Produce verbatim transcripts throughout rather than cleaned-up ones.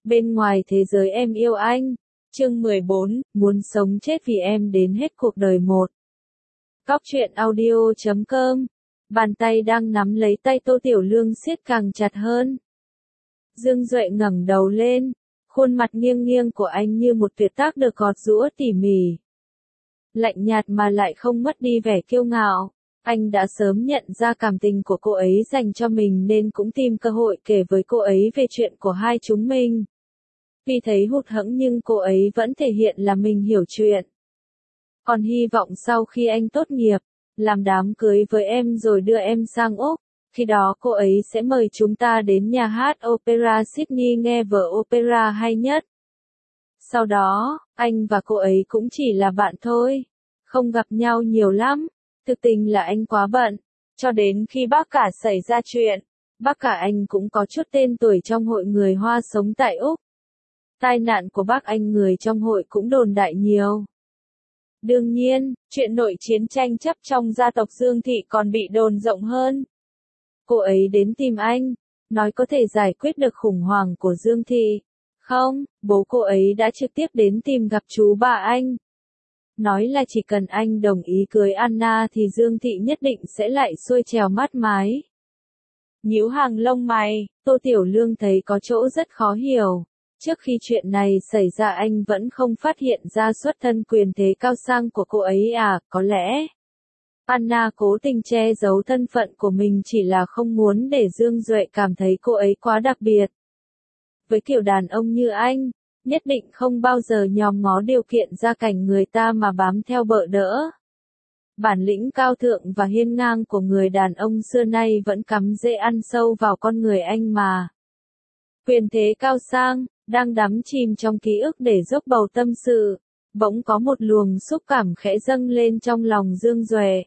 Bên ngoài thế giới em yêu anh. Chương mười bốn, muốn sống chết vì em đến hết cuộc đời một. Góc truyện audio chấm com. Bàn tay đang nắm lấy tay Tô Tiểu Lương siết càng chặt hơn. Dương Duệ ngẩng đầu lên, khuôn mặt nghiêng nghiêng của anh như một tuyệt tác được gọt giũa tỉ mỉ. Lạnh nhạt mà lại không mất đi vẻ kiêu ngạo. Anh đã sớm nhận ra cảm tình của cô ấy dành cho mình nên cũng tìm cơ hội kể với cô ấy về chuyện của hai chúng mình. Vì thấy hụt hẫng nhưng cô ấy vẫn thể hiện là mình hiểu chuyện. Còn hy vọng sau khi anh tốt nghiệp, làm đám cưới với em rồi đưa em sang Úc, khi đó cô ấy sẽ mời chúng ta đến nhà hát Opera Sydney nghe vở opera hay nhất. Sau đó, anh và cô ấy cũng chỉ là bạn thôi, không gặp nhau nhiều lắm. Thực tình là anh quá bận, cho đến khi bác cả xảy ra chuyện, bác cả anh cũng có chút tên tuổi trong hội người Hoa sống tại Úc. Tai nạn của bác anh người trong hội cũng đồn đại nhiều. Đương nhiên, chuyện nội chiến tranh chấp trong gia tộc Dương Thị còn bị đồn rộng hơn. Cô ấy đến tìm anh, nói có thể giải quyết được khủng hoảng của Dương Thị. Không, bố cô ấy đã trực tiếp đến tìm gặp chú bà anh. Nói là chỉ cần anh đồng ý cưới Anna thì Dương Thị nhất định sẽ lại xuôi trèo mát mái. Nhíu hàng lông mày, Tô Tiểu Lương thấy có chỗ rất khó hiểu. Trước khi chuyện này xảy ra anh vẫn không phát hiện ra xuất thân quyền thế cao sang của cô ấy à, có lẽ Anna cố tình che giấu thân phận của mình chỉ là không muốn để Dương Duệ cảm thấy cô ấy quá đặc biệt. Với kiểu đàn ông như anh, nhất định không bao giờ nhòm ngó điều kiện gia cảnh người ta mà bám theo bợ đỡ. Bản lĩnh cao thượng và hiên ngang của người đàn ông xưa nay vẫn cắm rễ ăn sâu vào con người anh mà. Quyền thế cao sang, đang đắm chìm trong ký ức để dốc bầu tâm sự, bỗng có một luồng xúc cảm khẽ dâng lên trong lòng Dương Duệ.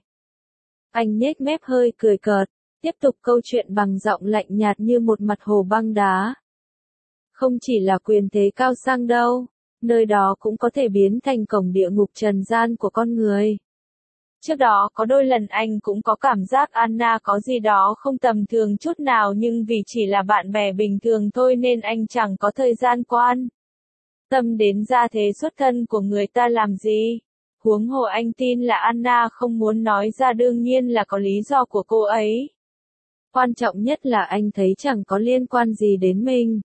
Anh nhếch mép hơi cười cợt, tiếp tục câu chuyện bằng giọng lạnh nhạt như một mặt hồ băng đá. Không chỉ là quyền thế cao sang đâu, nơi đó cũng có thể biến thành cổng địa ngục trần gian của con người. Trước đó có đôi lần anh cũng có cảm giác Anna có gì đó không tầm thường chút nào nhưng vì chỉ là bạn bè bình thường thôi nên anh chẳng có thời gian quan tâm đến gia thế xuất thân của người ta làm gì. Huống hồ anh tin là Anna không muốn nói ra đương nhiên là có lý do của cô ấy. Quan trọng nhất là anh thấy chẳng có liên quan gì đến mình.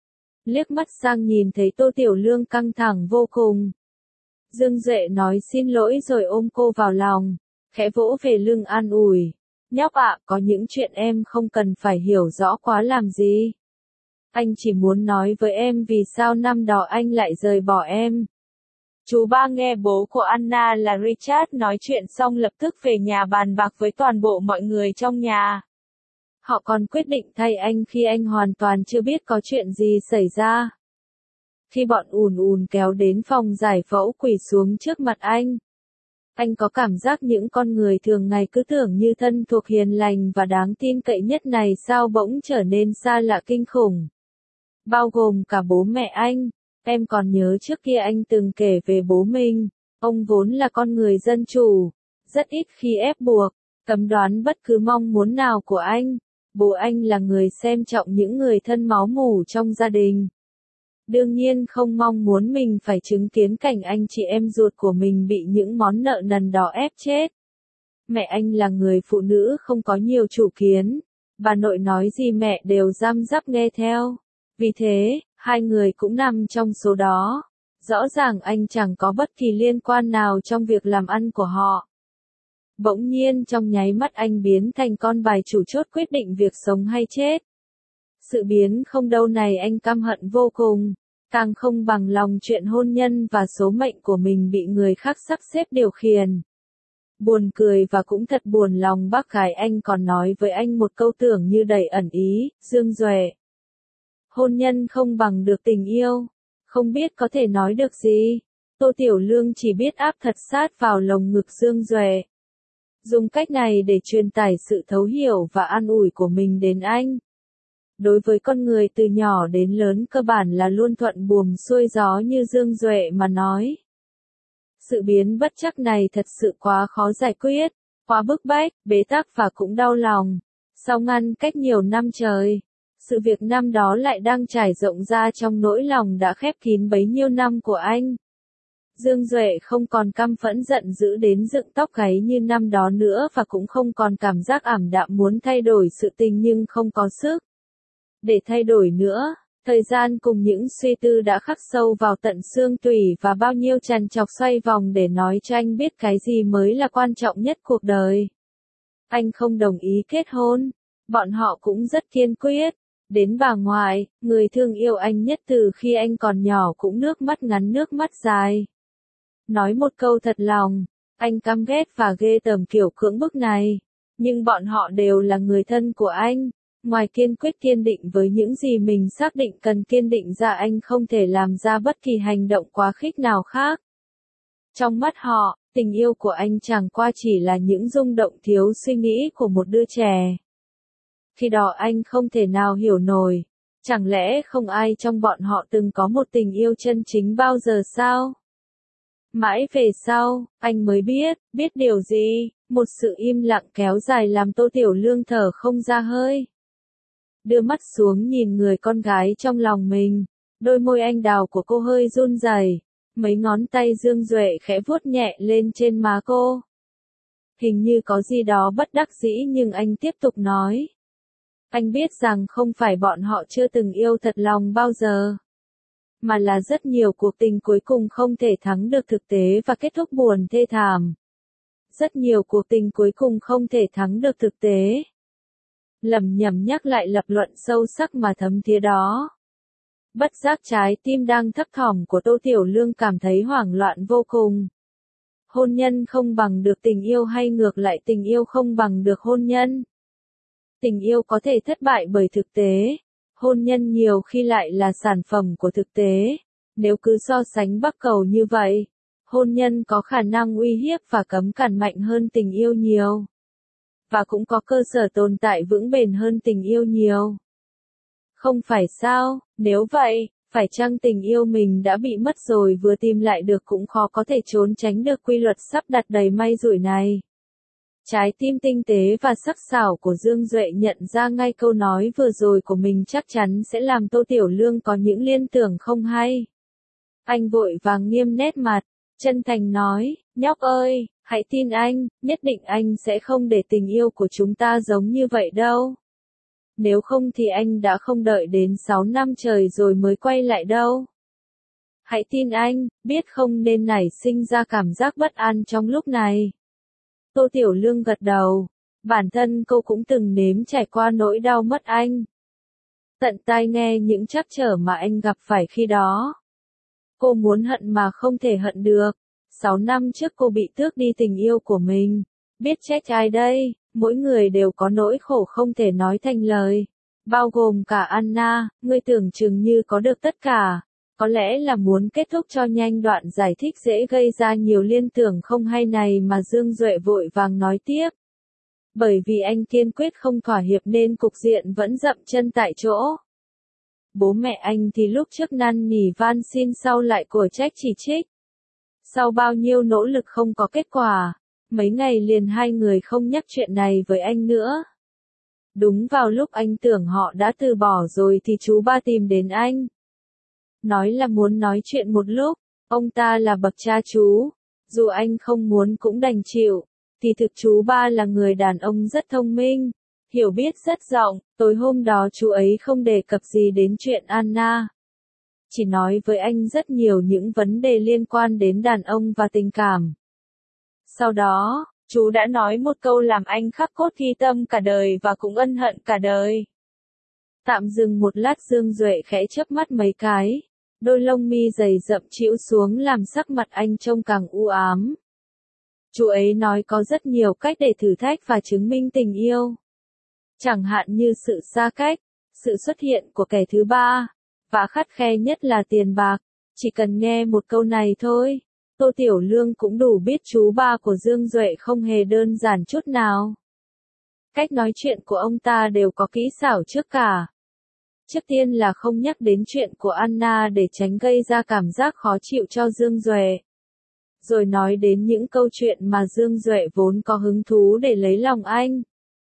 Liếc mắt sang nhìn thấy Tô Tiểu Lương căng thẳng vô cùng. Dương Duệ nói xin lỗi rồi ôm cô vào lòng, khẽ vỗ về lưng an ủi. Nhóc ạ, có những chuyện em không cần phải hiểu rõ quá làm gì. Anh chỉ muốn nói với em vì sao năm đó anh lại rời bỏ em. Chú ba nghe bố của Anna là Richard nói chuyện xong lập tức về nhà bàn bạc với toàn bộ mọi người trong nhà. Họ còn quyết định thay anh khi anh hoàn toàn chưa biết có chuyện gì xảy ra. Khi bọn ùn ùn kéo đến phòng giải phẫu quỳ xuống trước mặt anh, anh có cảm giác những con người thường ngày cứ tưởng như thân thuộc hiền lành và đáng tin cậy nhất này sao bỗng trở nên xa lạ kinh khủng. Bao gồm cả bố mẹ anh. Em còn nhớ trước kia anh từng kể về bố mình, ông vốn là con người dân chủ, rất ít khi ép buộc, cấm đoán bất cứ mong muốn nào của anh. Bố anh là người xem trọng những người thân máu mủ trong gia đình. Đương nhiên không mong muốn mình phải chứng kiến cảnh anh chị em ruột của mình bị những món nợ nần đó ép chết. Mẹ anh là người phụ nữ không có nhiều chủ kiến, bà nội nói gì mẹ đều răm rắp nghe theo. Vì thế, hai người cũng nằm trong số đó. Rõ ràng anh chẳng có bất kỳ liên quan nào trong việc làm ăn của họ. Bỗng nhiên trong nháy mắt anh biến thành con bài chủ chốt quyết định việc sống hay chết. Sự biến không đâu này anh căm hận vô cùng, càng không bằng lòng chuyện hôn nhân và số mệnh của mình bị người khác sắp xếp điều khiển. Buồn cười và cũng thật buồn lòng bác gái anh còn nói với anh một câu tưởng như đầy ẩn ý, Dương Duệ. Hôn nhân không bằng được tình yêu, không biết có thể nói được gì. Tô Tiểu Lương chỉ biết áp thật sát vào lồng ngực Dương Duệ. Dùng cách này để truyền tải sự thấu hiểu và an ủi của mình đến anh. Đối với con người từ nhỏ đến lớn cơ bản là luôn thuận buồm xuôi gió như Dương Duệ mà nói. Sự biến bất trắc này thật sự quá khó giải quyết, quá bức bách, bế tắc và cũng đau lòng. Sau ngăn cách nhiều năm trời, Sự việc năm đó lại đang trải rộng ra trong nỗi lòng đã khép kín bấy nhiêu năm của anh. Dương Duệ không còn căm phẫn giận dữ đến dựng tóc gáy như năm đó nữa và cũng không còn cảm giác ảm đạm muốn thay đổi sự tình nhưng không có sức để thay đổi nữa. Thời gian cùng những suy tư đã khắc sâu vào tận xương tủy và bao nhiêu trằn trọc xoay vòng để nói cho anh biết cái gì mới là quan trọng nhất cuộc đời. Anh không đồng ý kết hôn. Bọn họ cũng rất kiên quyết. Đến bà ngoại, người thương yêu anh nhất từ khi anh còn nhỏ cũng nước mắt ngắn nước mắt dài. Nói một câu thật lòng, anh căm ghét và ghê tởm kiểu cưỡng bức này. Nhưng bọn họ đều là người thân của anh. Ngoài kiên quyết kiên định với những gì mình xác định cần kiên định ra, anh không thể làm ra bất kỳ hành động quá khích nào khác. Trong mắt họ, tình yêu của anh chẳng qua chỉ là những rung động thiếu suy nghĩ của một đứa trẻ. Khi đó anh không thể nào hiểu nổi. Chẳng lẽ không ai trong bọn họ từng có một tình yêu chân chính bao giờ sao? Mãi về sau, anh mới biết, biết điều gì? Một sự im lặng kéo dài làm Tô Tiểu Lương thở không ra hơi. Đưa mắt xuống nhìn người con gái trong lòng mình, đôi môi anh đào của cô hơi run rẩy, mấy ngón tay Dương Duệ khẽ vuốt nhẹ lên trên má cô. Hình như có gì đó bất đắc dĩ nhưng anh tiếp tục nói. Anh biết rằng không phải bọn họ chưa từng yêu thật lòng bao giờ, mà là rất nhiều cuộc tình cuối cùng không thể thắng được thực tế và kết thúc buồn thê thảm. Rất nhiều cuộc tình cuối cùng không thể thắng được thực tế. Lẩm nhẩm nhắc lại lập luận sâu sắc mà thấm thía đó. Bất giác trái tim đang thấp thỏm của Tô Tiểu Lương cảm thấy hoảng loạn vô cùng. Hôn nhân không bằng được tình yêu hay ngược lại tình yêu không bằng được hôn nhân? Tình yêu có thể thất bại bởi thực tế. Hôn nhân nhiều khi lại là sản phẩm của thực tế. Nếu cứ so sánh bắc cầu như vậy, hôn nhân có khả năng uy hiếp và cấm cản mạnh hơn tình yêu nhiều. Và cũng có cơ sở tồn tại vững bền hơn tình yêu nhiều. Không phải sao? Nếu vậy, phải chăng tình yêu mình đã bị mất rồi vừa tìm lại được cũng khó có thể trốn tránh được quy luật sắp đặt đầy may rủi này. Trái tim tinh tế và sắc sảo của Dương Duệ nhận ra ngay câu nói vừa rồi của mình chắc chắn sẽ làm Tô Tiểu Lương có những liên tưởng không hay. Anh vội vàng nghiêm nét mặt, chân thành nói, nhóc ơi, hãy tin anh, nhất định anh sẽ không để tình yêu của chúng ta giống như vậy đâu. Nếu không thì anh đã không đợi đến sáu năm trời rồi mới quay lại đâu. Hãy tin anh, biết không nên nảy sinh ra cảm giác bất an trong lúc này. Tô Tiểu Lương gật đầu, bản thân cô cũng từng nếm trải qua nỗi đau mất anh. Tận tai nghe những trắc trở mà anh gặp phải khi đó. Cô muốn hận mà không thể hận được. Sáu năm trước cô bị tước đi tình yêu của mình. Biết trách ai đây, mỗi người đều có nỗi khổ không thể nói thành lời. Bao gồm cả Anna, ngươi tưởng chừng như có được tất cả. Có lẽ là muốn kết thúc cho nhanh đoạn giải thích dễ gây ra nhiều liên tưởng không hay này mà Dương Duệ vội vàng nói tiếp. Bởi vì anh kiên quyết không thỏa hiệp nên cục diện vẫn dậm chân tại chỗ. Bố mẹ anh thì lúc trước năn nỉ van xin sau lại của trách chỉ trích. Sau bao nhiêu nỗ lực không có kết quả, mấy ngày liền hai người không nhắc chuyện này với anh nữa. Đúng vào lúc anh tưởng họ đã từ bỏ rồi thì chú ba tìm đến anh. Nói là muốn nói chuyện một lúc, ông ta là bậc cha chú. Dù anh không muốn cũng đành chịu, thì thực chú ba là người đàn ông rất thông minh, hiểu biết rất rộng. Tối hôm đó chú ấy không đề cập gì đến chuyện Anna. Chỉ nói với anh rất nhiều những vấn đề liên quan đến đàn ông và tình cảm. Sau đó, chú đã nói một câu làm anh khắc cốt ghi tâm cả đời và cũng ân hận cả đời. Tạm dừng một lát Dương Duệ khẽ chớp mắt mấy cái. Đôi lông mi dày rậm chĩu xuống làm sắc mặt anh trông càng u ám. Chú ấy nói có rất nhiều cách để thử thách và chứng minh tình yêu. Chẳng hạn như sự xa cách, sự xuất hiện của kẻ thứ ba, và khắt khe nhất là tiền bạc. Chỉ cần nghe một câu này thôi, Tô Tiểu Lương cũng đủ biết chú ba của Dương Duệ không hề đơn giản chút nào. Cách nói chuyện của ông ta đều có kỹ xảo trước cả. Trước tiên là không nhắc đến chuyện của Anna để tránh gây ra cảm giác khó chịu cho Dương Duệ. Rồi nói đến những câu chuyện mà Dương Duệ vốn có hứng thú để lấy lòng anh.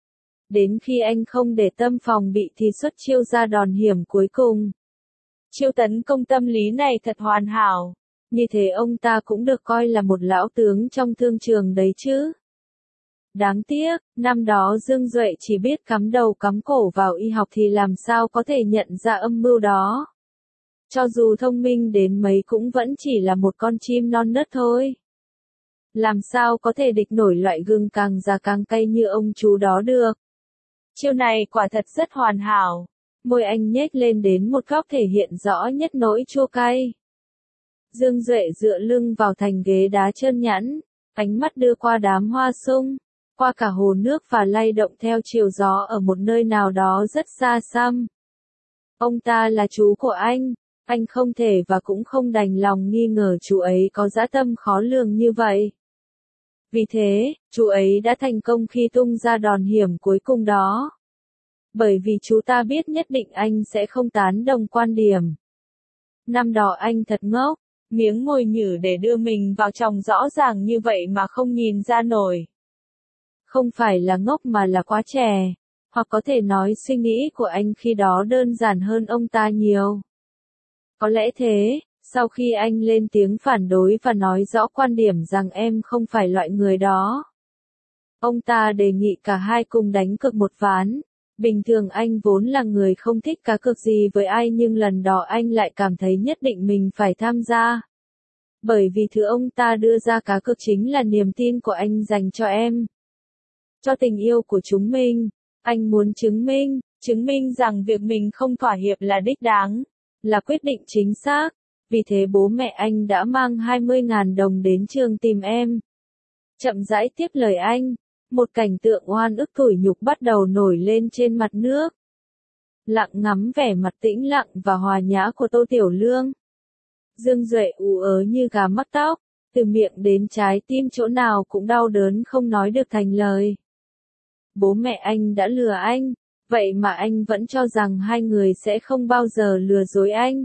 Đến khi anh không để tâm phòng bị thì xuất chiêu ra đòn hiểm cuối cùng. Chiêu tấn công tâm lý này thật hoàn hảo. Như thế ông ta cũng được coi là một lão tướng trong thương trường đấy chứ. Đáng tiếc, năm đó Dương Duệ chỉ biết cắm đầu cắm cổ vào y học thì làm sao có thể nhận ra âm mưu đó. Cho dù thông minh đến mấy cũng vẫn chỉ là một con chim non nớt thôi. Làm sao có thể địch nổi loại gừng càng già càng cay như ông chú đó được. Chiêu này quả thật rất hoàn hảo. Môi anh nhếch lên đến một góc thể hiện rõ nhất nỗi chua cay. Dương Duệ dựa lưng vào thành ghế đá trơn nhẵn, ánh mắt đưa qua đám hoa sung, qua cả hồ nước và lay động theo chiều gió ở một nơi nào đó rất xa xăm. Ông ta là chú của anh, anh không thể và cũng không đành lòng nghi ngờ chú ấy có dã tâm khó lường như vậy. Vì thế, chú ấy đã thành công khi tung ra đòn hiểm cuối cùng đó. Bởi vì chú ta biết nhất định anh sẽ không tán đồng quan điểm. Năm đó anh thật ngốc, miếng mồi nhử để đưa mình vào chồng rõ ràng như vậy mà không nhìn ra nổi. Không phải là ngốc mà là quá trẻ, hoặc có thể nói suy nghĩ của anh khi đó đơn giản hơn ông ta nhiều. Có lẽ thế, sau khi anh lên tiếng phản đối và nói rõ quan điểm rằng em không phải loại người đó, ông ta đề nghị cả hai cùng đánh cược một ván. Bình thường anh vốn là người không thích cá cược gì với ai nhưng lần đó anh lại cảm thấy nhất định mình phải tham gia. Bởi vì thứ ông ta đưa ra cá cược chính là niềm tin của anh dành cho em. Cho tình yêu của chúng mình, anh muốn chứng minh, chứng minh rằng việc mình không thỏa hiệp là đích đáng, là quyết định chính xác. Vì thế bố mẹ anh đã mang hai mươi nghìn đồng đến trường tìm em. Chậm rãi tiếp lời anh. Một cảnh tượng oan ức tủi nhục bắt đầu nổi lên trên mặt nước. Lặng ngắm vẻ mặt tĩnh lặng và hòa nhã của Tô Tiểu Lương. Dương Duệ ú ớ như gà mắc tóc, từ miệng đến trái tim chỗ nào cũng đau đớn không nói được thành lời. Bố mẹ anh đã lừa anh, vậy mà anh vẫn cho rằng hai người sẽ không bao giờ lừa dối anh.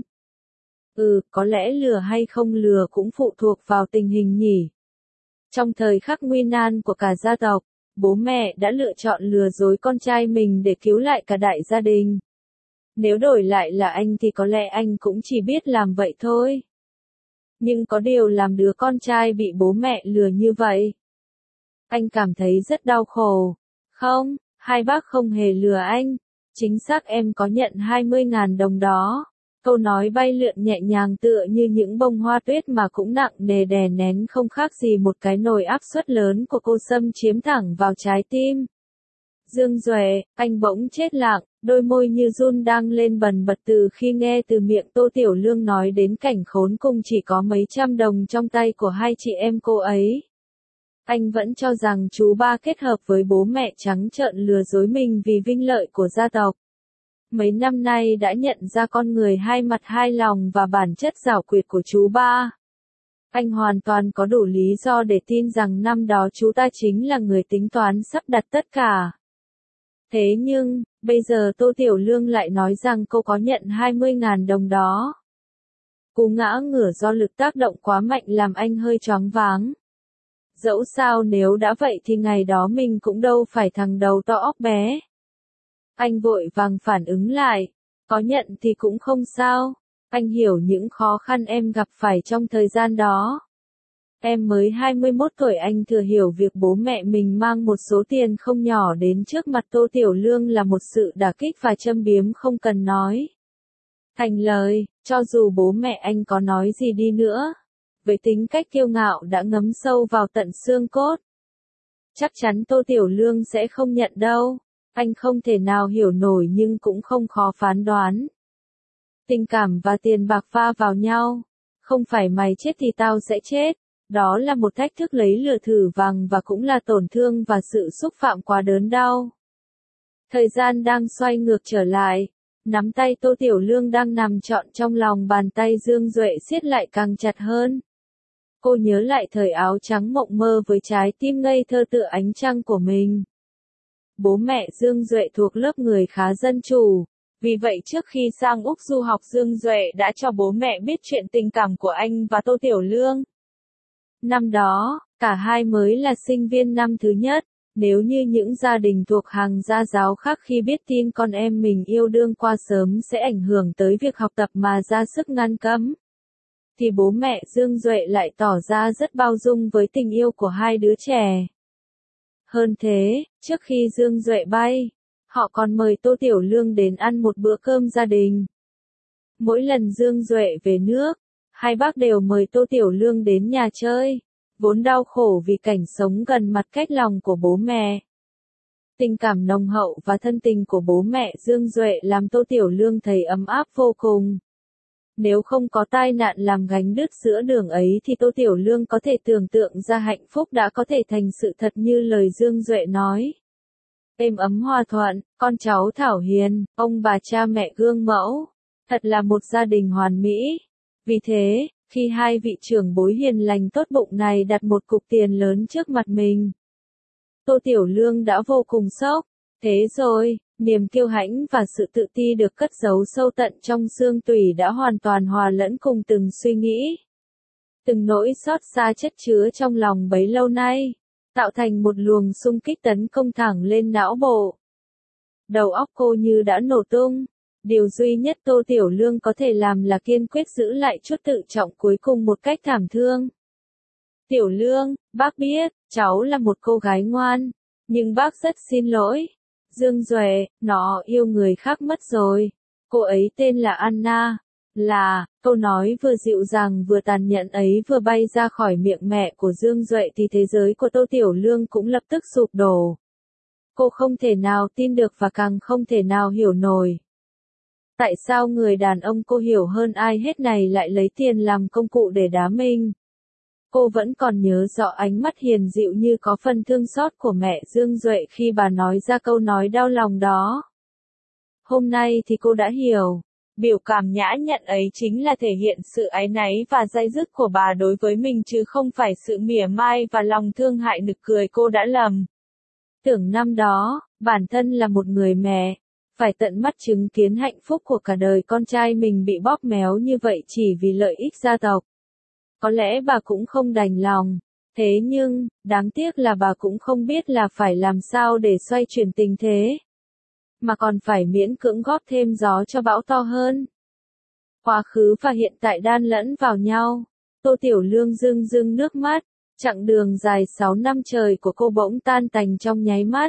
Ừ, có lẽ lừa hay không lừa cũng phụ thuộc vào tình hình nhỉ. Trong thời khắc nguy nan của cả gia tộc, bố mẹ đã lựa chọn lừa dối con trai mình để cứu lại cả đại gia đình. Nếu đổi lại là anh thì có lẽ anh cũng chỉ biết làm vậy thôi. Nhưng có điều làm đứa con trai bị bố mẹ lừa như vậy. Anh cảm thấy rất đau khổ. Không, hai bác không hề lừa anh. Chính xác em có nhận hai mươi nghìn đồng đó. Câu nói bay lượn nhẹ nhàng tựa như những bông hoa tuyết mà cũng nặng nề đè nén không khác gì một cái nồi áp suất lớn của cô Sâm chiếm thẳng vào trái tim. Dương Duệ, anh bỗng chết lặng, đôi môi như run đang lên bần bật từ khi nghe từ miệng Tô Tiểu Lương nói đến cảnh khốn cùng chỉ có mấy trăm đồng trong tay của hai chị em cô ấy. Anh vẫn cho rằng chú ba kết hợp với bố mẹ trắng trợn lừa dối mình vì vinh lợi của gia tộc. Mấy năm nay đã nhận ra con người hai mặt hai lòng và bản chất giảo quyệt của chú ba. Anh hoàn toàn có đủ lý do để tin rằng năm đó chú ta chính là người tính toán sắp đặt tất cả. Thế nhưng, bây giờ Tô Tiểu Lương lại nói rằng cô có nhận hai mươi nghìn đồng đó. Cú ngã ngửa do lực tác động quá mạnh làm anh hơi choáng váng. Dẫu sao nếu đã vậy thì ngày đó mình cũng đâu phải thằng đầu to óc bé. Anh vội vàng phản ứng lại, có nhận thì cũng không sao, anh hiểu những khó khăn em gặp phải trong thời gian đó. Em mới hai mươi mốt tuổi anh thừa hiểu việc bố mẹ mình mang một số tiền không nhỏ đến trước mặt Tô Tiểu Lương là một sự đả kích và châm biếm không cần nói. Thành lời, cho dù bố mẹ anh có nói gì đi nữa, với tính cách kiêu ngạo đã ngấm sâu vào tận xương cốt. Chắc chắn Tô Tiểu Lương sẽ không nhận đâu. Anh không thể nào hiểu nổi nhưng cũng không khó phán đoán. Tình cảm và tiền bạc pha vào nhau. Không phải mày chết thì tao sẽ chết. Đó là một thách thức lấy lửa thử vàng và cũng là tổn thương và sự xúc phạm quá đớn đau. Thời gian đang xoay ngược trở lại. Nắm tay Tô Tiểu Lương đang nằm trọn trong lòng bàn tay Dương Duệ siết lại càng chặt hơn. Cô nhớ lại thời áo trắng mộng mơ với trái tim ngây thơ tựa ánh trăng của mình. Bố mẹ Dương Duệ thuộc lớp người khá dân chủ, vì vậy trước khi sang Úc du học Dương Duệ đã cho bố mẹ biết chuyện tình cảm của anh và Tô Tiểu Lương. Năm đó, cả hai mới là sinh viên năm thứ nhất, Nếu như những gia đình thuộc hàng gia giáo khác khi biết tin con em mình yêu đương qua sớm sẽ ảnh hưởng tới việc học tập mà ra sức ngăn cấm, thì bố mẹ Dương Duệ lại tỏ ra rất bao dung với tình yêu của hai đứa trẻ. Hơn thế, trước khi Dương Duệ bay, họ còn mời Tô Tiểu Lương đến ăn một bữa cơm gia đình. Mỗi lần Dương Duệ về nước, hai bác đều mời Tô Tiểu Lương đến nhà chơi, vốn đau khổ vì cảnh sống gần mặt cách lòng của bố mẹ. Tình cảm nồng hậu và thân tình của bố mẹ Dương Duệ làm Tô Tiểu Lương thấy ấm áp vô cùng. Nếu không có tai nạn làm gánh đứt giữa đường ấy thì Tô Tiểu Lương có thể tưởng tượng ra hạnh phúc đã có thể thành sự thật như lời Dương Duệ nói. Êm ấm hòa thuận, con cháu thảo hiền, ông bà cha mẹ gương mẫu, thật là một gia đình hoàn mỹ. Vì thế, khi hai vị trưởng bối hiền lành tốt bụng này đặt một cục tiền lớn trước mặt mình, Tô Tiểu Lương đã vô cùng sốc. Thế rồi, niềm kiêu hãnh và sự tự ti được cất giấu sâu tận trong xương tủy đã hoàn toàn hòa lẫn cùng từng suy nghĩ, từng nỗi xót xa chất chứa trong lòng bấy lâu nay, tạo thành một luồng xung kích tấn công thẳng lên não bộ. Đầu óc cô như đã nổ tung. Điều duy nhất Tô Tiểu Lương có thể làm là kiên quyết giữ lại chút tự trọng cuối cùng một cách thảm thương. Tiểu Lương, bác biết, cháu là một cô gái ngoan, nhưng bác rất xin lỗi. Dương Duệ, nó yêu người khác mất rồi. Cô ấy tên là Anna. Là, câu nói vừa dịu dàng vừa tàn nhẫn ấy vừa bay ra khỏi miệng mẹ của Dương Duệ thì thế giới của Tô Tiểu Lương cũng lập tức sụp đổ. Cô không thể nào tin được và càng không thể nào hiểu nổi. Tại sao người đàn ông cô hiểu hơn ai hết này lại lấy tiền làm công cụ để đá mình? Cô vẫn còn nhớ rõ ánh mắt hiền dịu như có phần thương xót của mẹ Dương Duệ khi bà nói ra câu nói đau lòng đó. Hôm nay thì cô đã hiểu. Biểu cảm nhã nhặn ấy chính là thể hiện sự áy náy và day dứt của bà đối với mình chứ không phải sự mỉa mai và lòng thương hại nực cười cô đã lầm. Tưởng năm đó, bản thân là một người mẹ, phải tận mắt chứng kiến hạnh phúc của cả đời con trai mình bị bóp méo như vậy chỉ vì lợi ích gia tộc. Có lẽ bà cũng không đành lòng. Thế nhưng, đáng tiếc là bà cũng không biết là phải làm sao để xoay chuyển tình thế. Mà còn phải miễn cưỡng góp thêm gió cho bão to hơn. Quá khứ và hiện tại đan lẫn vào nhau. Tô Tiểu Lương rưng rưng nước mắt. Chặng đường dài sáu năm trời của cô bỗng tan tành trong nháy mắt.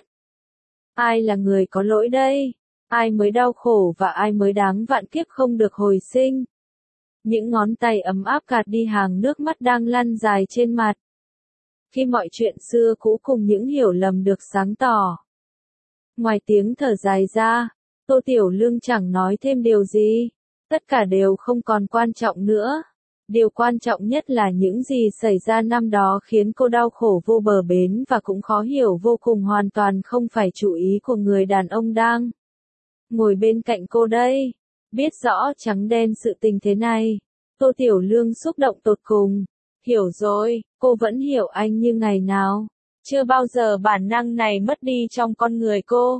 Ai là người có lỗi đây? Ai mới đau khổ và ai mới đáng vạn kiếp không được hồi sinh? Những ngón tay ấm áp gạt đi hàng nước mắt đang lăn dài trên mặt. Khi mọi chuyện xưa cũ cùng những hiểu lầm được sáng tỏ. Ngoài tiếng thở dài ra, Tô Tiểu Lương chẳng nói thêm điều gì. Tất cả đều không còn quan trọng nữa. Điều quan trọng nhất là những gì xảy ra năm đó khiến cô đau khổ vô bờ bến và cũng khó hiểu vô cùng hoàn toàn không phải chủ ý của người đàn ông đang ngồi bên cạnh cô đây. Biết rõ trắng đen sự tình thế này, Tô Tiểu Lương xúc động tột cùng. Hiểu rồi, cô vẫn hiểu anh như ngày nào. Chưa bao giờ bản năng này mất đi trong con người cô.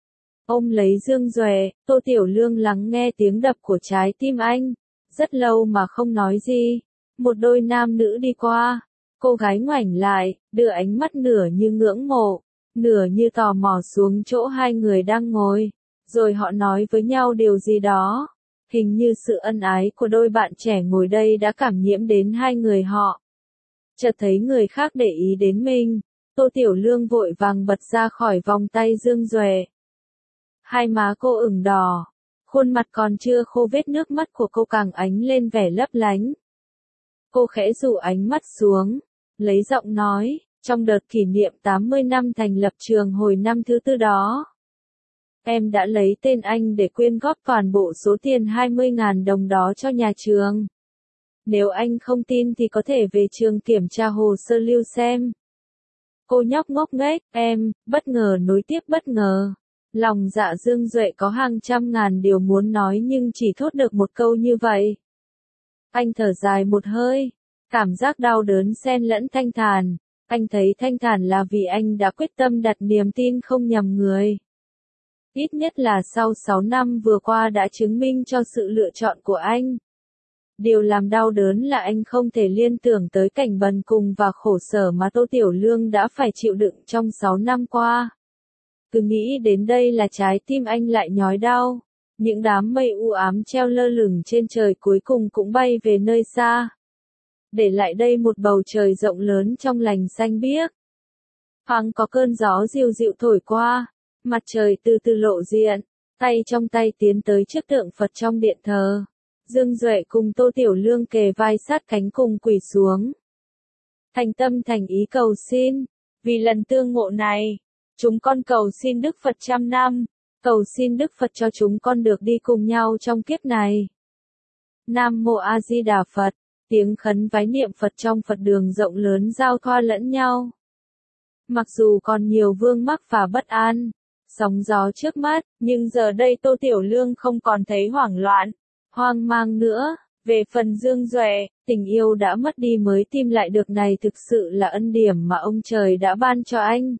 Ôm lấy Dương Duệ, Tô Tiểu Lương lắng nghe tiếng đập của trái tim anh. Rất lâu mà không nói gì. Một đôi nam nữ đi qua. Cô gái ngoảnh lại, đưa ánh mắt nửa như ngưỡng mộ, nửa như tò mò xuống chỗ hai người đang ngồi. Rồi họ nói với nhau điều gì đó. Hình như sự ân ái của đôi bạn trẻ ngồi đây đã cảm nhiễm đến hai người họ. Chợt thấy người khác để ý đến mình, Tô Tiểu Lương vội vàng bật ra khỏi vòng tay Dương Duệ. Hai má cô ửng đỏ, khuôn mặt còn chưa khô vết nước mắt của cô càng ánh lên vẻ lấp lánh. Cô khẽ dụ ánh mắt xuống, lấy giọng nói, trong đợt kỷ niệm tám mươi năm thành lập trường hồi năm thứ tư đó. Em đã lấy tên anh để quyên góp toàn bộ số tiền hai mươi nghìn đồng đó cho nhà trường. Nếu anh không tin thì có thể về trường kiểm tra hồ sơ lưu xem. Cô nhóc ngốc nghếch, em, bất ngờ nối tiếp bất ngờ. Lòng dạ Dương Duệ có hàng trăm ngàn điều muốn nói nhưng chỉ thốt được một câu như vậy. Anh thở dài một hơi, cảm giác đau đớn xen lẫn thanh thản. Anh thấy thanh thản là vì anh đã quyết tâm đặt niềm tin không nhầm người. Ít nhất là sau sáu năm vừa qua đã chứng minh cho sự lựa chọn của anh. Điều làm đau đớn là anh không thể liên tưởng tới cảnh bần cùng và khổ sở mà Tô Tiểu Lương đã phải chịu đựng trong sáu năm qua. Cứ nghĩ đến đây là trái tim anh lại nhói đau. Những đám mây u ám treo lơ lửng trên trời cuối cùng cũng bay về nơi xa. Để lại đây một bầu trời rộng lớn trong lành xanh biếc. Thoáng có cơn gió dịu dịu thổi qua, mặt trời từ từ lộ diện, tay trong tay tiến tới trước tượng Phật trong điện thờ. Dương Duệ cùng Tô Tiểu Lương kề vai sát cánh cùng quỳ xuống. Thành tâm thành ý cầu xin, vì lần tương ngộ này, chúng con cầu xin Đức Phật trăm năm, cầu xin Đức Phật cho chúng con được đi cùng nhau trong kiếp này. Nam Mô A Di Đà Phật, tiếng khấn vái niệm Phật trong Phật đường rộng lớn giao thoa lẫn nhau. Mặc dù còn nhiều vương mắc và bất an, sóng gió trước mắt, nhưng giờ đây Tô Tiểu Lương không còn thấy hoảng loạn, hoang mang nữa. Về phần Dương Duệ, tình yêu đã mất đi mới tìm lại được này thực sự là ân điểm mà ông trời đã ban cho anh.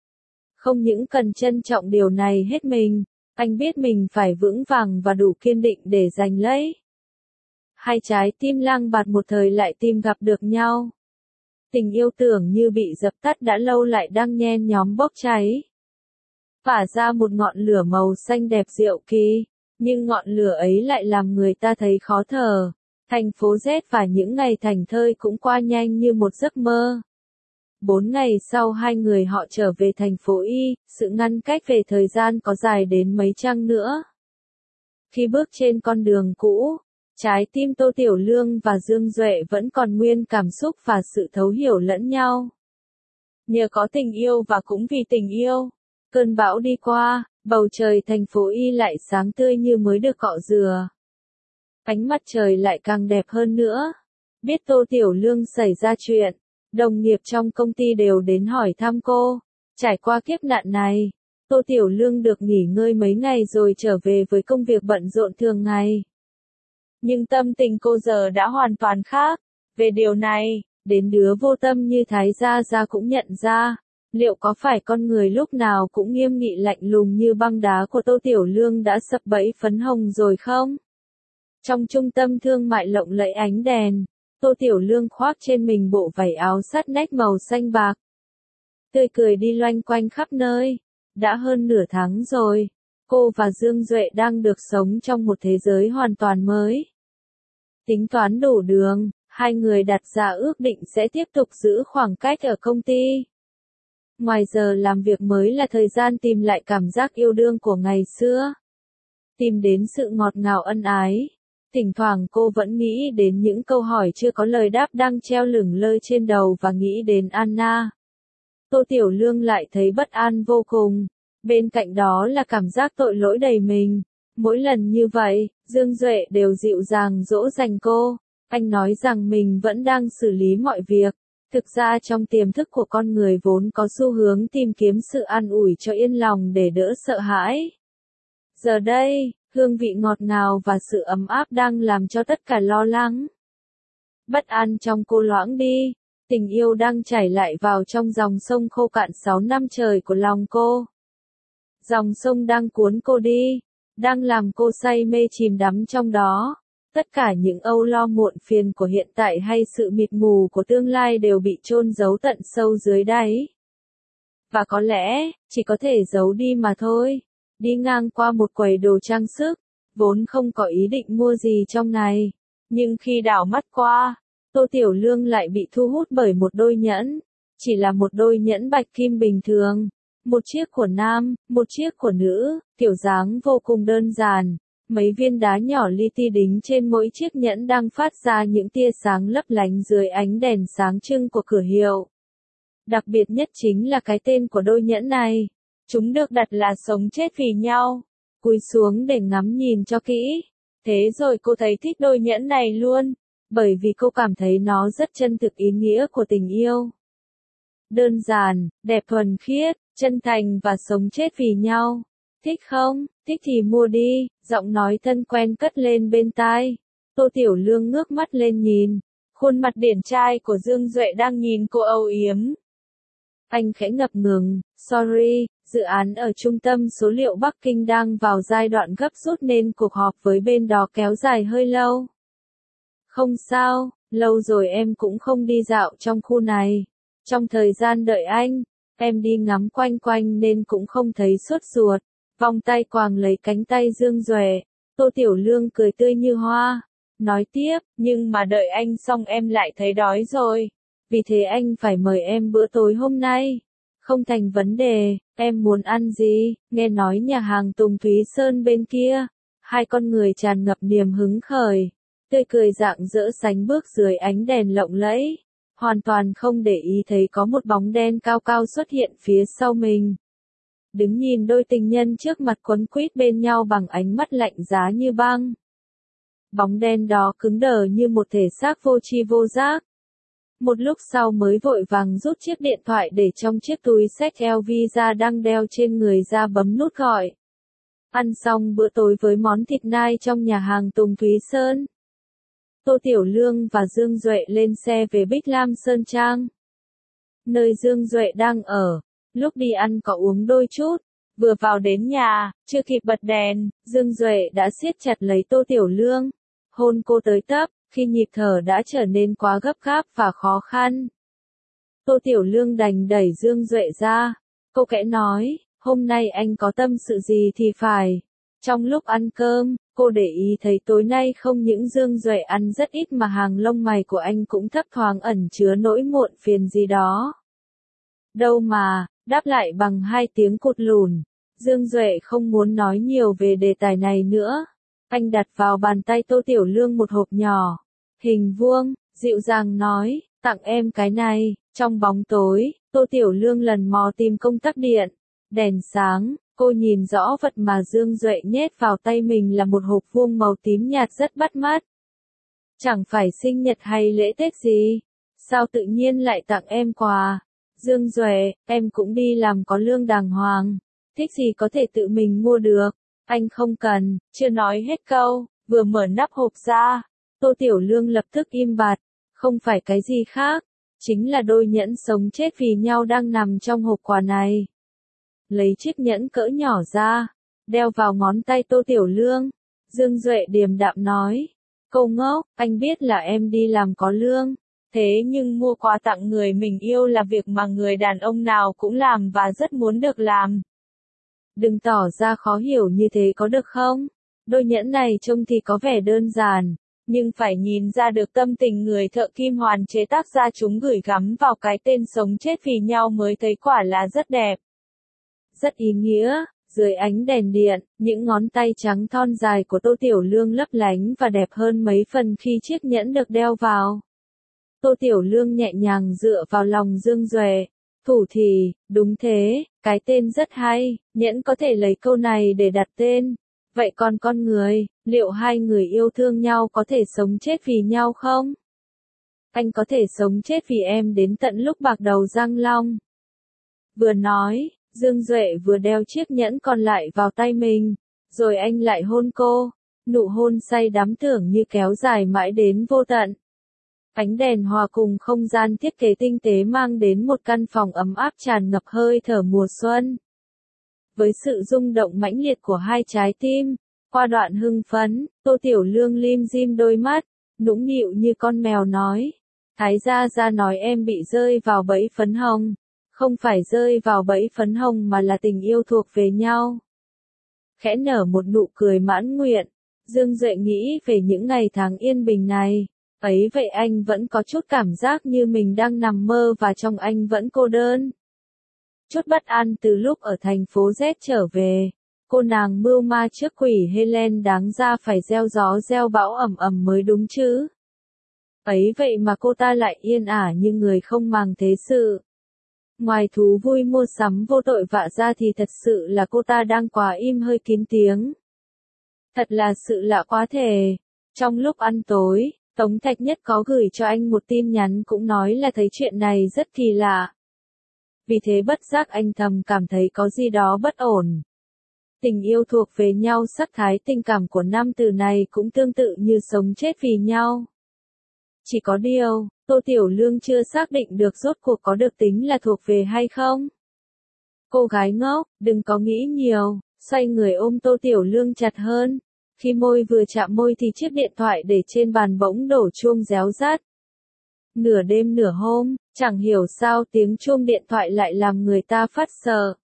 Không những cần trân trọng điều này hết mình, anh biết mình phải vững vàng và đủ kiên định để giành lấy. Hai trái tim lang bạt một thời lại tìm gặp được nhau. Tình yêu tưởng như bị dập tắt đã lâu lại đang nhen nhóm bốc cháy. Phả ra một ngọn lửa màu xanh đẹp diệu kỳ, nhưng ngọn lửa ấy lại làm người ta thấy khó thở. Thành phố Z và những ngày thành thơi cũng qua nhanh như một giấc mơ. Bốn ngày sau hai người họ trở về thành phố Y, sự ngăn cách về thời gian có dài đến mấy chăng nữa. Khi bước trên con đường cũ, trái tim Tô Tiểu Lương và Dương Duệ vẫn còn nguyên cảm xúc và sự thấu hiểu lẫn nhau. Nhờ có tình yêu và cũng vì tình yêu, cơn bão đi qua, bầu trời thành phố Y lại sáng tươi như mới được cọ rửa. Ánh mặt trời lại càng đẹp hơn nữa. Biết Tô Tiểu Lương xảy ra chuyện, đồng nghiệp trong công ty đều đến hỏi thăm cô. Trải qua kiếp nạn này, Tô Tiểu Lương được nghỉ ngơi mấy ngày rồi trở về với công việc bận rộn thường ngày. Nhưng tâm tình cô giờ đã hoàn toàn khác. Về điều này, đến đứa vô tâm như Thái Gia Gia cũng nhận ra. Liệu có phải con người lúc nào cũng nghiêm nghị lạnh lùng như băng đá của Tô Tiểu Lương đã sập bẫy phấn hồng rồi không? Trong trung tâm thương mại lộng lẫy ánh đèn, Tô Tiểu Lương khoác trên mình bộ vải áo sát nách màu xanh bạc. Tươi cười đi loanh quanh khắp nơi. Đã hơn nửa tháng rồi, cô và Dương Duệ đang được sống trong một thế giới hoàn toàn mới. Tính toán đủ đường, hai người đặt ra ước định sẽ tiếp tục giữ khoảng cách ở công ty. Ngoài giờ làm việc mới là thời gian tìm lại cảm giác yêu đương của ngày xưa. Tìm đến sự ngọt ngào ân ái. Thỉnh thoảng cô vẫn nghĩ đến những câu hỏi chưa có lời đáp đang treo lửng lơ trên đầu và nghĩ đến Anna. Tô Tiểu Lương lại thấy bất an vô cùng. Bên cạnh đó là cảm giác tội lỗi đầy mình. Mỗi lần như vậy, Dương Duệ đều dịu dàng dỗ dành cô. Anh nói rằng mình vẫn đang xử lý mọi việc. Thực ra trong tiềm thức của con người vốn có xu hướng tìm kiếm sự an ủi cho yên lòng để đỡ sợ hãi. Giờ đây, hương vị ngọt ngào và sự ấm áp đang làm cho tất cả lo lắng. Bất an trong cô loãng đi, tình yêu đang chảy lại vào trong dòng sông khô cạn sáu năm trời của lòng cô. Dòng sông đang cuốn cô đi, đang làm cô say mê chìm đắm trong đó. Tất cả những âu lo muộn phiền của hiện tại hay sự mịt mù của tương lai đều bị chôn giấu tận sâu dưới đáy. Và có lẽ, chỉ có thể giấu đi mà thôi. Đi ngang qua một quầy đồ trang sức, vốn không có ý định mua gì trong này. Nhưng khi đảo mắt qua, Tô Tiểu Lương lại bị thu hút bởi một đôi nhẫn. Chỉ là một đôi nhẫn bạch kim bình thường. Một chiếc của nam, một chiếc của nữ, kiểu dáng vô cùng đơn giản. Mấy viên đá nhỏ li ti đính trên mỗi chiếc nhẫn đang phát ra những tia sáng lấp lánh dưới ánh đèn sáng trưng của cửa hiệu. Đặc biệt nhất chính là cái tên của đôi nhẫn này. Chúng được đặt là sống chết vì nhau. Cúi xuống để ngắm nhìn cho kỹ. Thế rồi cô thấy thích đôi nhẫn này luôn. Bởi vì cô cảm thấy nó rất chân thực ý nghĩa của tình yêu. Đơn giản, đẹp thuần khiết, chân thành và sống chết vì nhau. Thích không? Thích thì mua đi, giọng nói thân quen cất lên bên tai. Tô Tiểu Lương ngước mắt lên nhìn. Khuôn mặt điển trai của Dương Duệ đang nhìn cô âu yếm. Anh khẽ ngập ngừng, sorry, dự án ở trung tâm số liệu Bắc Kinh đang vào giai đoạn gấp rút nên cuộc họp với bên đó kéo dài hơi lâu. Không sao, lâu rồi em cũng không đi dạo trong khu này. Trong thời gian đợi anh, em đi ngắm quanh quanh nên cũng không thấy sốt ruột. Vòng tay quàng lấy cánh tay Dương Duệ, Tô Tiểu Lương cười tươi như hoa. Nói tiếp, nhưng mà đợi anh xong em lại thấy đói rồi. Vì thế anh phải mời em bữa tối hôm nay. Không thành vấn đề, em muốn ăn gì? Nghe nói nhà hàng Tùng Thúy Sơn bên kia. Hai con người tràn ngập niềm hứng khởi. Tươi cười rạng rỡ sánh bước dưới ánh đèn lộng lẫy. Hoàn toàn không để ý thấy có một bóng đen cao cao xuất hiện phía sau mình. Đứng nhìn đôi tình nhân trước mặt quấn quýt bên nhau bằng ánh mắt lạnh giá như băng. Bóng đen đó cứng đờ như một thể xác vô tri vô giác. Một lúc sau mới vội vàng rút chiếc điện thoại để trong chiếc túi xách eo vi ra đang đeo trên người ra bấm nút gọi. Ăn xong bữa tối với món thịt nai trong nhà hàng Tùng Thúy Sơn. Tô Tiểu Lương và Dương Duệ lên xe về Bích Lam Sơn Trang. Nơi Dương Duệ đang ở, lúc đi ăn có uống đôi chút. Vừa vào đến nhà, chưa kịp bật đèn, Dương Duệ đã siết chặt lấy Tô Tiểu Lương. Hôn cô tới tấp, khi nhịp thở đã trở nên quá gấp gáp và khó khăn. Tô Tiểu Lương đành đẩy Dương Duệ ra. Cô khẽ nói, hôm nay anh có tâm sự gì thì phải. Trong lúc ăn cơm, cô để ý thấy tối nay không những Dương Duệ ăn rất ít mà hàng lông mày của anh cũng thấp thoáng ẩn chứa nỗi muộn phiền gì đó. Đâu mà, đáp lại bằng hai tiếng cụt lùn. Dương Duệ không muốn nói nhiều về đề tài này nữa. Anh đặt vào bàn tay Tô Tiểu Lương một hộp nhỏ, hình vuông, dịu dàng nói, tặng em cái này. Trong bóng tối, Tô Tiểu Lương lần mò tìm công tắc điện. Đèn sáng, cô nhìn rõ vật mà Dương Duệ nhét vào tay mình là một hộp vuông màu tím nhạt rất bắt mắt. Chẳng phải sinh nhật hay lễ Tết gì, sao tự nhiên lại tặng em quà? Dương Duệ, em cũng đi làm có lương đàng hoàng, thích gì có thể tự mình mua được. Anh không cần, chưa nói hết câu, vừa mở nắp hộp ra, Tô Tiểu Lương lập tức im bặt, không phải cái gì khác, chính là đôi nhẫn sống chết vì nhau đang nằm trong hộp quà này. Lấy chiếc nhẫn cỡ nhỏ ra, đeo vào ngón tay Tô Tiểu Lương. Dương Duệ điềm đạm nói, cô ngốc, anh biết là em đi làm có lương, thế nhưng mua quà tặng người mình yêu là việc mà người đàn ông nào cũng làm và rất muốn được làm. Đừng tỏ ra khó hiểu như thế có được không? Đôi nhẫn này trông thì có vẻ đơn giản, nhưng phải nhìn ra được tâm tình người thợ kim hoàn chế tác ra chúng gửi gắm vào cái tên sống chết vì nhau mới thấy quả là rất đẹp. Rất ý nghĩa, dưới ánh đèn điện, những ngón tay trắng thon dài của Tô Tiểu Lương lấp lánh và đẹp hơn mấy phần khi chiếc nhẫn được đeo vào. Tô Tiểu Lương nhẹ nhàng dựa vào lòng Dương Duệ. Thủ thì, đúng thế, cái tên rất hay, nhẫn có thể lấy câu này để đặt tên. Vậy còn con người, liệu hai người yêu thương nhau có thể sống chết vì nhau không? Anh có thể sống chết vì em đến tận lúc bạc đầu răng long. Vừa nói, Dương Duệ vừa đeo chiếc nhẫn còn lại vào tay mình, rồi anh lại hôn cô. Nụ hôn say đắm tưởng như kéo dài mãi đến vô tận. Ánh đèn hòa cùng không gian thiết kế tinh tế mang đến một căn phòng ấm áp tràn ngập hơi thở mùa xuân. Với sự rung động mãnh liệt của hai trái tim, qua đoạn hưng phấn, Tô Tiểu Lương lim dim đôi mắt, nũng nịu như con mèo nói. Thái gia gia nói em bị rơi vào bẫy phấn hồng. Không phải rơi vào bẫy phấn hồng mà là tình yêu thuộc về nhau. Khẽ nở một nụ cười mãn nguyện, Dương Duệ nghĩ về những ngày tháng yên bình này. Ấy vậy anh vẫn có chút cảm giác như mình đang nằm mơ và trong anh vẫn cô đơn. Chút bất an từ lúc ở thành phố Z trở về. Cô nàng mưu ma trước quỷ Helen đáng ra phải gieo gió gieo bão ầm ầm mới đúng chứ. Ấy vậy mà cô ta lại yên ả như người không màng thế sự. Ngoài thú vui mua sắm vô tội vạ ra thì thật sự là cô ta đang quá im hơi kín tiếng. Thật là sự lạ quá thể. Trong lúc ăn tối, Tống Thạch Nhất có gửi cho anh một tin nhắn cũng nói là thấy chuyện này rất kỳ lạ. Vì thế bất giác anh thầm cảm thấy có gì đó bất ổn. Tình yêu thuộc về nhau, sắc thái tình cảm của nam tử này cũng tương tự như sống chết vì nhau. Chỉ có điều, Tô Tiểu Lương chưa xác định được rốt cuộc có được tính là thuộc về hay không. Cô gái ngốc, đừng có nghĩ nhiều, xoay người ôm Tô Tiểu Lương chặt hơn. Khi môi vừa chạm môi thì chiếc điện thoại để trên bàn bỗng đổ chuông réo rắt. Nửa đêm nửa hôm, chẳng hiểu sao tiếng chuông điện thoại lại làm người ta phát sợ.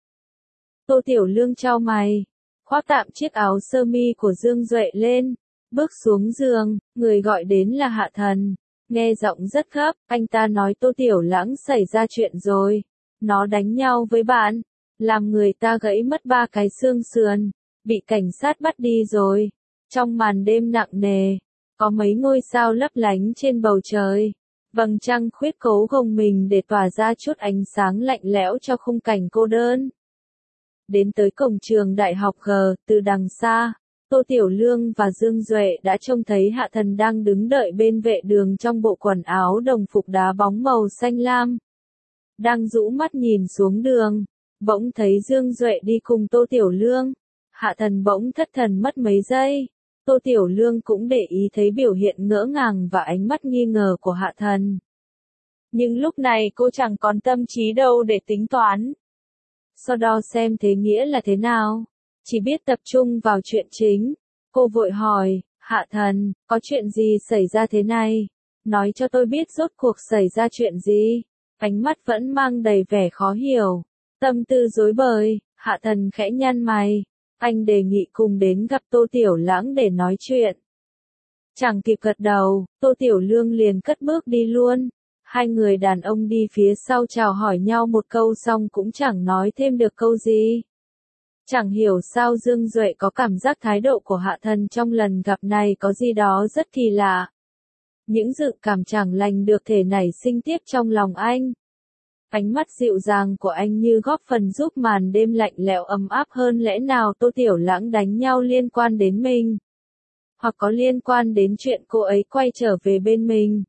Tô Tiểu Lương chau mày, khoác tạm chiếc áo sơ mi của Dương Duệ lên, bước xuống giường, người gọi đến là Hạ Thần. Nghe giọng rất gấp, anh ta nói Tô Tiểu Lãng xảy ra chuyện rồi. Nó đánh nhau với bạn, làm người ta gãy mất ba cái xương sườn, bị cảnh sát bắt đi rồi. Trong màn đêm nặng nề, có mấy ngôi sao lấp lánh trên bầu trời. Vầng trăng khuyết cố gồng mình để tỏa ra chút ánh sáng lạnh lẽo cho khung cảnh cô đơn. Đến tới cổng trường đại học G, từ đằng xa, Tô Tiểu Lương và Dương Duệ đã trông thấy Hạ Thần đang đứng đợi bên vệ đường trong bộ quần áo đồng phục đá bóng màu xanh lam. Đang rũ mắt nhìn xuống đường, bỗng thấy Dương Duệ đi cùng Tô Tiểu Lương. Hạ Thần bỗng thất thần mất mấy giây. Tô Tiểu Lương cũng để ý thấy biểu hiện ngỡ ngàng và ánh mắt nghi ngờ của Hạ Thần. Nhưng lúc này cô chẳng còn tâm trí đâu để tính toán. So đo xem thế nghĩa là thế nào. Chỉ biết tập trung vào chuyện chính. Cô vội hỏi, Hạ Thần, có chuyện gì xảy ra thế này? Nói cho tôi biết rốt cuộc xảy ra chuyện gì? Ánh mắt vẫn mang đầy vẻ khó hiểu. Tâm tư rối bời, Hạ Thần khẽ nhăn mày. Anh đề nghị cùng đến gặp Tô Tiểu Lãng để nói chuyện. Chẳng kịp gật đầu, Tô Tiểu Lương liền cất bước đi luôn. Hai người đàn ông đi phía sau chào hỏi nhau một câu xong cũng chẳng nói thêm được câu gì. Chẳng hiểu sao Dương Duệ có cảm giác thái độ của Hạ Thần trong lần gặp này có gì đó rất kỳ lạ. Những dự cảm chẳng lành được thể nảy sinh tiếp trong lòng anh. Ánh mắt dịu dàng của anh như góp phần giúp màn đêm lạnh lẽo ấm áp hơn. Lẽ nào Tô Tiểu Lãng đánh nhau liên quan đến mình? Hoặc có liên quan đến chuyện cô ấy quay trở về bên mình?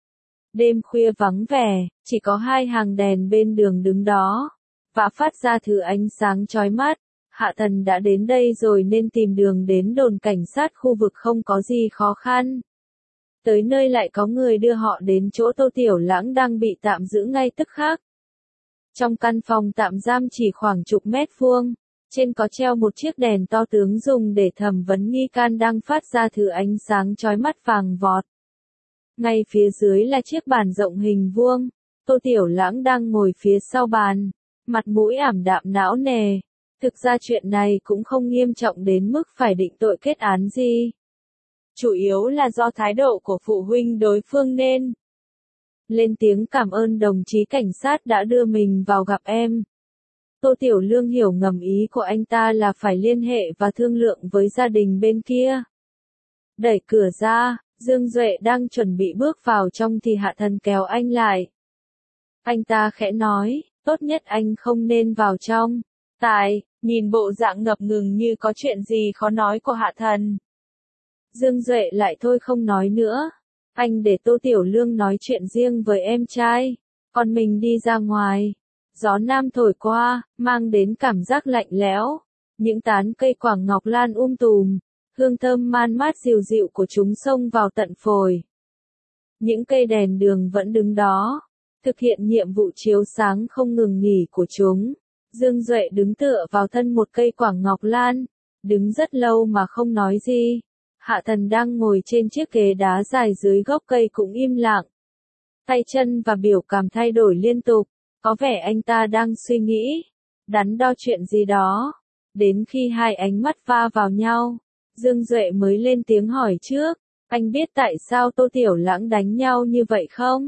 Đêm khuya vắng vẻ, chỉ có hai hàng đèn bên đường đứng đó, và phát ra thứ ánh sáng chói mắt. Hạ Thần đã đến đây rồi nên tìm đường đến đồn cảnh sát khu vực không có gì khó khăn. Tới nơi lại có người đưa họ đến chỗ Tô Tiểu Lãng đang bị tạm giữ ngay tức khắc. Trong căn phòng tạm giam chỉ khoảng chục mét vuông, trên có treo một chiếc đèn to tướng dùng để thẩm vấn nghi can đang phát ra thứ ánh sáng chói mắt vàng vọt. Ngay phía dưới là chiếc bàn rộng hình vuông, Tô Tiểu Lãng đang ngồi phía sau bàn, mặt mũi ảm đạm não nề. Thực ra chuyện này cũng không nghiêm trọng đến mức phải định tội kết án gì. Chủ yếu là do thái độ của phụ huynh đối phương nên lên tiếng cảm ơn đồng chí cảnh sát đã đưa mình vào gặp em. Tô Tiểu Lương hiểu ngầm ý của anh ta là phải liên hệ và thương lượng với gia đình bên kia. Đẩy cửa ra, Dương Duệ đang chuẩn bị bước vào trong thì Hạ Thần kéo anh lại. Anh ta khẽ nói, tốt nhất anh không nên vào trong. Tại, nhìn bộ dạng ngập ngừng như có chuyện gì khó nói của Hạ Thần. Dương Duệ lại thôi không nói nữa. Anh để Tô Tiểu Lương nói chuyện riêng với em trai, còn mình đi ra ngoài. Gió nam thổi qua, mang đến cảm giác lạnh lẽo. Những tán cây quảng ngọc lan um tùm, hương thơm man mát dịu dịu của chúng xông vào tận phổi. Những cây đèn đường vẫn đứng đó, thực hiện nhiệm vụ chiếu sáng không ngừng nghỉ của chúng. Dương Duệ đứng tựa vào thân một cây quảng ngọc lan, đứng rất lâu mà không nói gì. Hạ Thần đang ngồi trên chiếc ghế đá dài dưới gốc cây cũng im lặng. Tay chân và biểu cảm thay đổi liên tục, có vẻ anh ta đang suy nghĩ, đắn đo chuyện gì đó. Đến khi hai ánh mắt va vào nhau, Dương Duệ mới lên tiếng hỏi trước, anh biết tại sao Tô Tiểu Lãng đánh nhau như vậy không?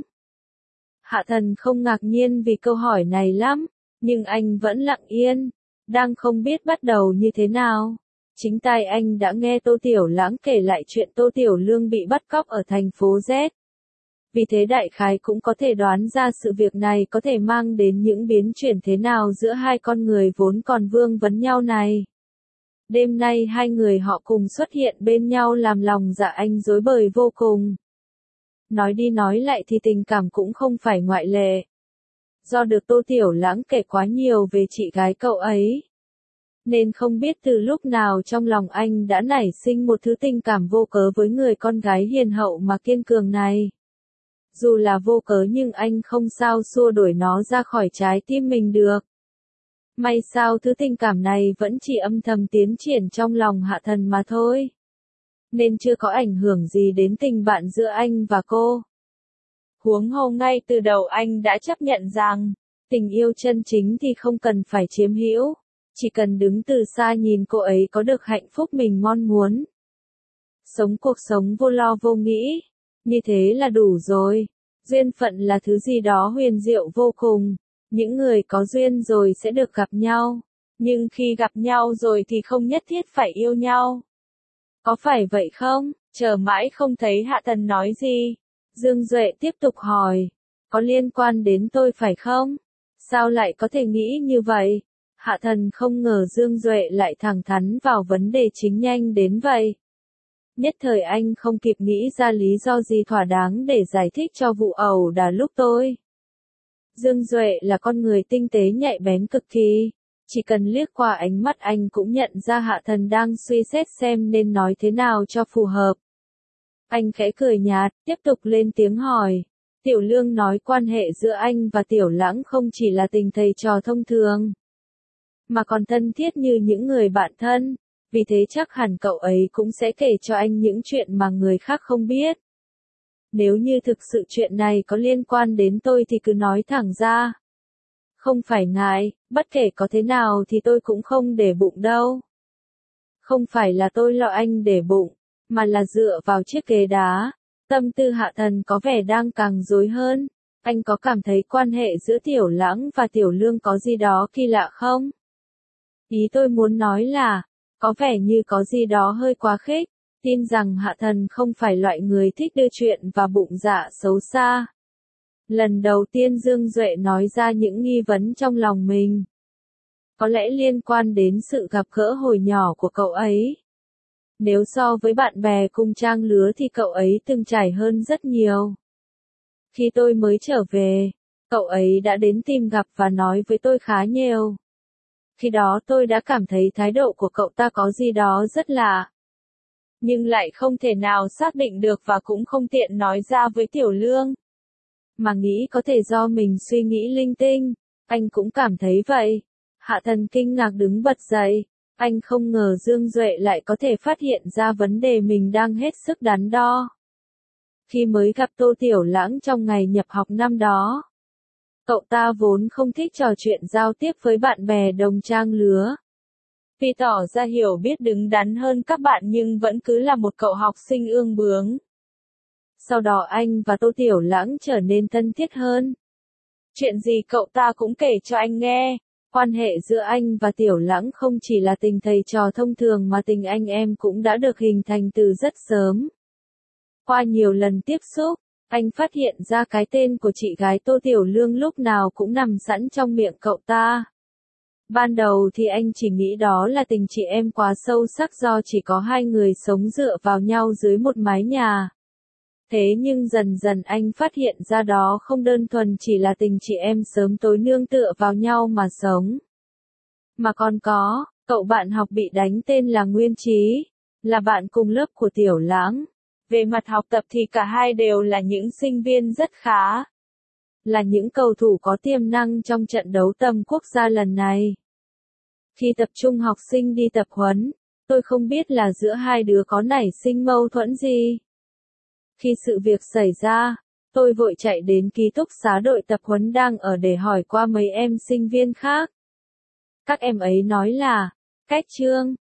Hạ Thần không ngạc nhiên vì câu hỏi này lắm, nhưng anh vẫn lặng yên, đang không biết bắt đầu như thế nào. Chính tai anh đã nghe Tô Tiểu Lãng kể lại chuyện Tô Tiểu Lương bị bắt cóc ở thành phố Z. Vì thế đại khái cũng có thể đoán ra sự việc này có thể mang đến những biến chuyển thế nào giữa hai con người vốn còn vương vấn nhau này. Đêm nay hai người họ cùng xuất hiện bên nhau làm lòng dạ anh rối bời vô cùng. Nói đi nói lại thì tình cảm cũng không phải ngoại lệ. Do được Tô Tiểu Lãng kể quá nhiều về chị gái cậu ấy, nên không biết từ lúc nào trong lòng anh đã nảy sinh một thứ tình cảm vô cớ với người con gái hiền hậu mà kiên cường này. Dù là vô cớ nhưng anh không sao xua đuổi nó ra khỏi trái tim mình được. May sao thứ tình cảm này vẫn chỉ âm thầm tiến triển trong lòng Hạ Thần mà thôi. nên chưa có ảnh hưởng gì đến tình bạn giữa anh và cô. Huống hồ ngay từ đầu anh đã chấp nhận rằng, tình yêu chân chính thì không cần phải chiếm hữu, chỉ cần đứng từ xa nhìn cô ấy có được hạnh phúc mình mong muốn. Sống cuộc sống vô lo vô nghĩ, như thế là đủ rồi. Duyên phận là thứ gì đó huyền diệu vô cùng, những người có duyên rồi sẽ được gặp nhau, nhưng khi gặp nhau rồi thì không nhất thiết phải yêu nhau. Có phải vậy không? Chờ mãi không thấy Hạ Thần nói gì. Dương Duệ tiếp tục hỏi, có liên quan đến tôi phải không? Sao lại có thể nghĩ như vậy? Hạ Thần không ngờ Dương Duệ lại thẳng thắn vào vấn đề chính nhanh đến vậy. Nhất thời anh không kịp nghĩ ra lý do gì thỏa đáng để giải thích cho vụ ẩu đả lúc tôi. Dương Duệ là con người tinh tế nhạy bén cực kỳ. Chỉ cần liếc qua ánh mắt anh cũng nhận ra Hạ Thần đang suy xét xem nên nói thế nào cho phù hợp. Anh khẽ cười nhạt, tiếp tục lên tiếng hỏi. Tiểu Lương nói quan hệ giữa anh và Tiểu Lãng không chỉ là tình thầy trò thông thường, mà còn thân thiết như những người bạn thân. Vì thế chắc hẳn cậu ấy cũng sẽ kể cho anh những chuyện mà người khác không biết. Nếu như thực sự chuyện này có liên quan đến tôi thì cứ nói thẳng ra. Không phải ngại, bất kể có thế nào thì tôi cũng không để bụng đâu. Không phải là tôi lo anh để bụng, mà là dựa vào chiếc ghế đá. Tâm tư Hạ Thần có vẻ đang càng rối hơn. Anh có cảm thấy quan hệ giữa Tiểu Lãng và Tiểu Lương có gì đó kỳ lạ không? Ý tôi muốn nói là, có vẻ như có gì đó hơi quá khích. Tin rằng Hạ Thần không phải loại người thích đưa chuyện và bụng dạ xấu xa. Lần đầu tiên Dương Duệ nói ra những nghi vấn trong lòng mình. Có lẽ liên quan đến sự gặp gỡ hồi nhỏ của cậu ấy. Nếu so với bạn bè cùng trang lứa thì cậu ấy từng trải hơn rất nhiều. Khi tôi mới trở về, cậu ấy đã đến tìm gặp và nói với tôi khá nhiều. Khi đó tôi đã cảm thấy thái độ của cậu ta có gì đó rất lạ. Nhưng lại không thể nào xác định được và cũng không tiện nói ra với Tiểu Lương. Mà nghĩ có thể do mình suy nghĩ linh tinh, anh cũng cảm thấy vậy. Hạ Thần kinh ngạc đứng bật dậy, anh không ngờ Dương Duệ lại có thể phát hiện ra vấn đề mình đang hết sức đắn đo. Khi mới gặp Tô Tiểu Lãng trong ngày nhập học năm đó, cậu ta vốn không thích trò chuyện giao tiếp với bạn bè đồng trang lứa. Vì tỏ ra hiểu biết đứng đắn hơn các bạn nhưng vẫn cứ là một cậu học sinh ương bướng. Sau đó anh và Tô Tiểu Lãng trở nên thân thiết hơn. Chuyện gì cậu ta cũng kể cho anh nghe. Quan hệ giữa anh và Tiểu Lãng không chỉ là tình thầy trò thông thường mà tình anh em cũng đã được hình thành từ rất sớm. Qua nhiều lần tiếp xúc, anh phát hiện ra cái tên của chị gái Tô Tiểu Lương lúc nào cũng nằm sẵn trong miệng cậu ta. Ban đầu thì anh chỉ nghĩ đó là tình chị em quá sâu sắc do chỉ có hai người sống dựa vào nhau dưới một mái nhà. Thế nhưng dần dần anh phát hiện ra đó không đơn thuần chỉ là tình chị em sớm tối nương tựa vào nhau mà sống. Mà còn có, cậu bạn học bị đánh tên là Nguyên Trí, là bạn cùng lớp của Tiểu Lãng. Về mặt học tập thì cả hai đều là những sinh viên rất khá. Là những cầu thủ có tiềm năng trong trận đấu tầm quốc gia lần này. Khi tập trung học sinh đi tập huấn, tôi không biết là giữa hai đứa có nảy sinh mâu thuẫn gì. Khi sự việc xảy ra, tôi vội chạy đến ký túc xá đội tập huấn đang ở để hỏi qua mấy em sinh viên khác. Các em ấy nói là, Cách Trương,